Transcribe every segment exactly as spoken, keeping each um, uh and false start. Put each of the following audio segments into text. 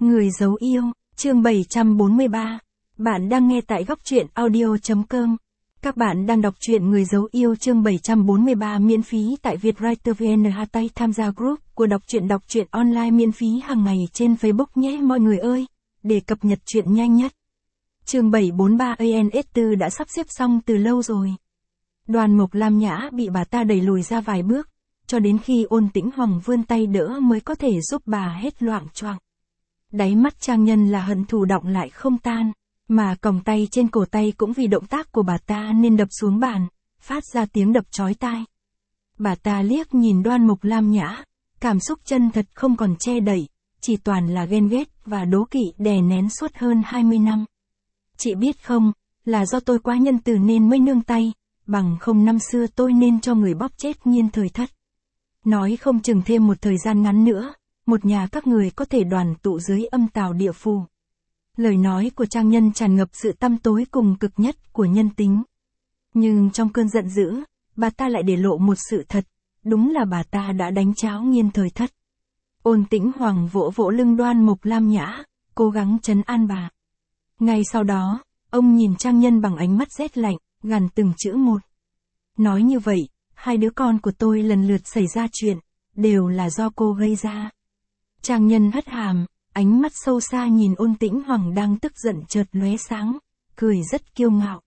Người giấu yêu, chương bảy trăm bốn mươi ba. Bạn đang nghe tại góc truyện audio chấm com. Các bạn đang đọc truyện Người giấu yêu chương bảy trăm bốn mươi ba miễn phí tại Vietwriter vê en. Hashtag tham gia group của đọc truyện đọc truyện online miễn phí hàng ngày trên Facebook nhé mọi người ơi, để cập nhật truyện nhanh nhất. Chương bảy trăm bốn mươi ba a en ét bốn đã sắp xếp xong từ lâu rồi. Đoàn Mộc Lam Nhã bị bà ta đẩy lùi ra vài bước, cho đến khi Ôn Tĩnh Hoàng vươn tay đỡ mới có thể giúp bà hết loạng choạng. Đáy mắt Trang Nhân là hận thù đọng lại không tan, mà còng tay trên cổ tay cũng vì động tác của bà ta nên đập xuống bàn, phát ra tiếng đập chói tai. Bà ta liếc nhìn Đoan Mộc Lam Nhã, cảm xúc chân thật không còn che đậy, chỉ toàn là ghen ghét và đố kỵ đè nén suốt hơn hai mươi năm. Chị biết không, là do tôi quá nhân từ nên mới nương tay, bằng không năm xưa tôi nên cho người bóp chết Nhiên Thời Thất. Nói không chừng thêm một thời gian ngắn nữa, một nhà các người có thể đoàn tụ dưới âm tào địa phủ. Lời nói của Trang Nhân tràn ngập sự tăm tối cùng cực nhất của nhân tính. Nhưng trong cơn giận dữ, bà ta lại để lộ một sự thật, đúng là bà ta đã đánh cháo Nhiên Thời Thất. Ôn Tĩnh Hoàng vỗ vỗ lưng Đoan Mộc Lam Nhã, cố gắng trấn an bà. Ngay sau đó, ông nhìn Trang Nhân bằng ánh mắt rét lạnh, gằn từng chữ một. Nói như vậy, hai đứa con của tôi lần lượt xảy ra chuyện, đều là do cô gây ra. Trang Nhân hất hàm, ánh mắt sâu xa nhìn Ôn Tĩnh Hoàng đang tức giận chợt lóe sáng, cười rất kiêu ngạo.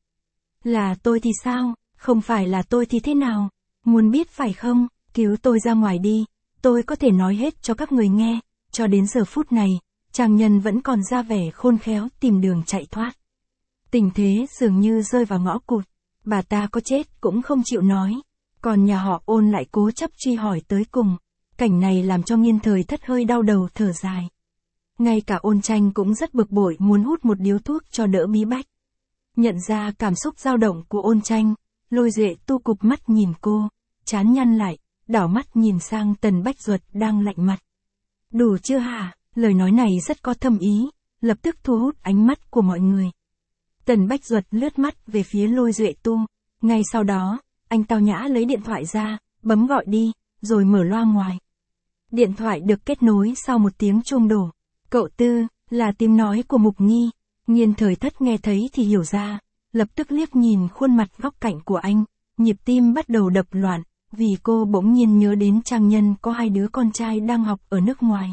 Là tôi thì sao, không phải là tôi thì thế nào, muốn biết phải không, cứu tôi ra ngoài đi, tôi có thể nói hết cho các người nghe. Cho đến giờ phút này, Trang Nhân vẫn còn ra vẻ khôn khéo tìm đường chạy thoát. Tình thế dường như rơi vào ngõ cụt, bà ta có chết cũng không chịu nói, còn nhà họ Ôn lại cố chấp truy hỏi tới cùng. Cảnh này làm cho Nhiên Thời Thất hơi đau đầu thở dài. Ngay cả Ôn Tranh cũng rất bực bội muốn hút một điếu thuốc cho đỡ bí bách. Nhận ra cảm xúc dao động của Ôn Tranh, Lôi Duệ tu cụp mắt nhìn cô, trán nhăn lại, đảo mắt nhìn sang Tần Bách Duật đang lạnh mặt. Đủ chưa hả? Lời nói này rất có thâm ý, lập tức thu hút ánh mắt của mọi người. Tần Bách Duật lướt mắt về phía Lôi Duệ tu, ngay sau đó, anh tao nhã lấy điện thoại ra, bấm gọi đi, rồi mở loa ngoài. Điện thoại được kết nối sau một tiếng chuông đổ. Cậu Tư, là tiếng nói của Mục Nghi. Nhiên Thời Thất nghe thấy thì hiểu ra, lập tức liếc nhìn khuôn mặt góc cạnh của anh, nhịp tim bắt đầu đập loạn, vì cô bỗng nhiên nhớ đến Trang Nhân có hai đứa con trai đang học ở nước ngoài.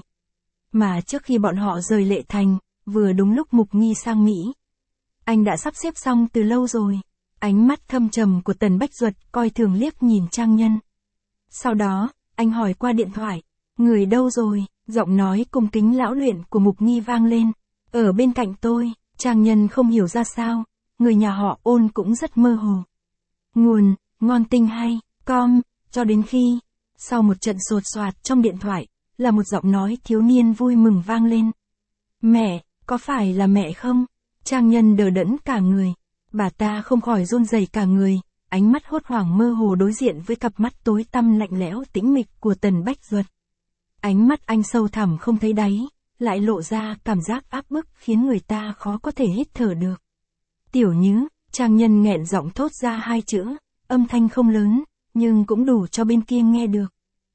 Mà trước khi bọn họ rời Lệ Thành, vừa đúng lúc Mục Nghi sang Mỹ. Anh đã sắp xếp xong từ lâu rồi. Ánh mắt thâm trầm của Tần Bách Duật coi thường liếc nhìn Trang Nhân. Sau đó, anh hỏi qua điện thoại, người đâu rồi? Giọng nói cung kính lão luyện của Mục Nghi vang lên. Ở bên cạnh tôi. Trang Nhân không hiểu ra sao, người nhà họ Ôn cũng rất mơ hồ. Nguồn, ngon tinh hay, com, cho đến khi, sau một trận sột soạt trong điện thoại, là một giọng nói thiếu niên vui mừng vang lên. Mẹ, có phải là mẹ không? Trang Nhân đờ đẫn cả người, bà ta không khỏi run rẩy cả người, ánh mắt hốt hoảng mơ hồ đối diện với cặp mắt tối tăm lạnh lẽo tĩnh mịch của Tần Bách Duật. Ánh mắt anh sâu thẳm không thấy đáy, lại lộ ra cảm giác áp bức khiến người ta khó có thể hít thở được. Tiểu Nhứ, Trang Nhân nghẹn giọng thốt ra hai chữ, âm thanh không lớn, nhưng cũng đủ cho bên kia nghe được.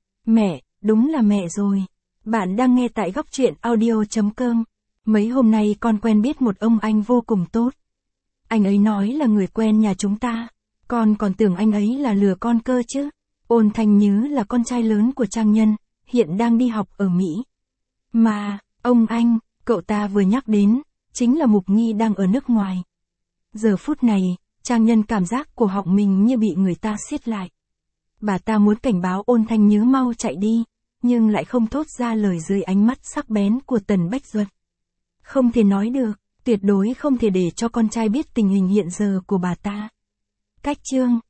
Mẹ, đúng là mẹ rồi. Bạn đang nghe tại góc truyện audio chấm com. Mấy hôm nay con quen biết một ông anh vô cùng tốt. Anh ấy nói là người quen nhà chúng ta. Con còn tưởng anh ấy là lừa con cơ chứ. Ôn Thanh Nhứ là con trai lớn của Trang Nhân, hiện đang đi học ở Mỹ. Mà, ông anh, cậu ta vừa nhắc đến, chính là Mục Nghi đang ở nước ngoài. Giờ phút này, Trang Nhân cảm giác cổ họng mình như bị người ta siết lại. Bà ta muốn cảnh báo Ôn Thanh Nhứ mau chạy đi, nhưng lại không thốt ra lời dưới ánh mắt sắc bén của Tần Bách Duật. Không thể nói được, tuyệt đối không thể để cho con trai biết tình hình hiện giờ của bà ta. Cách chương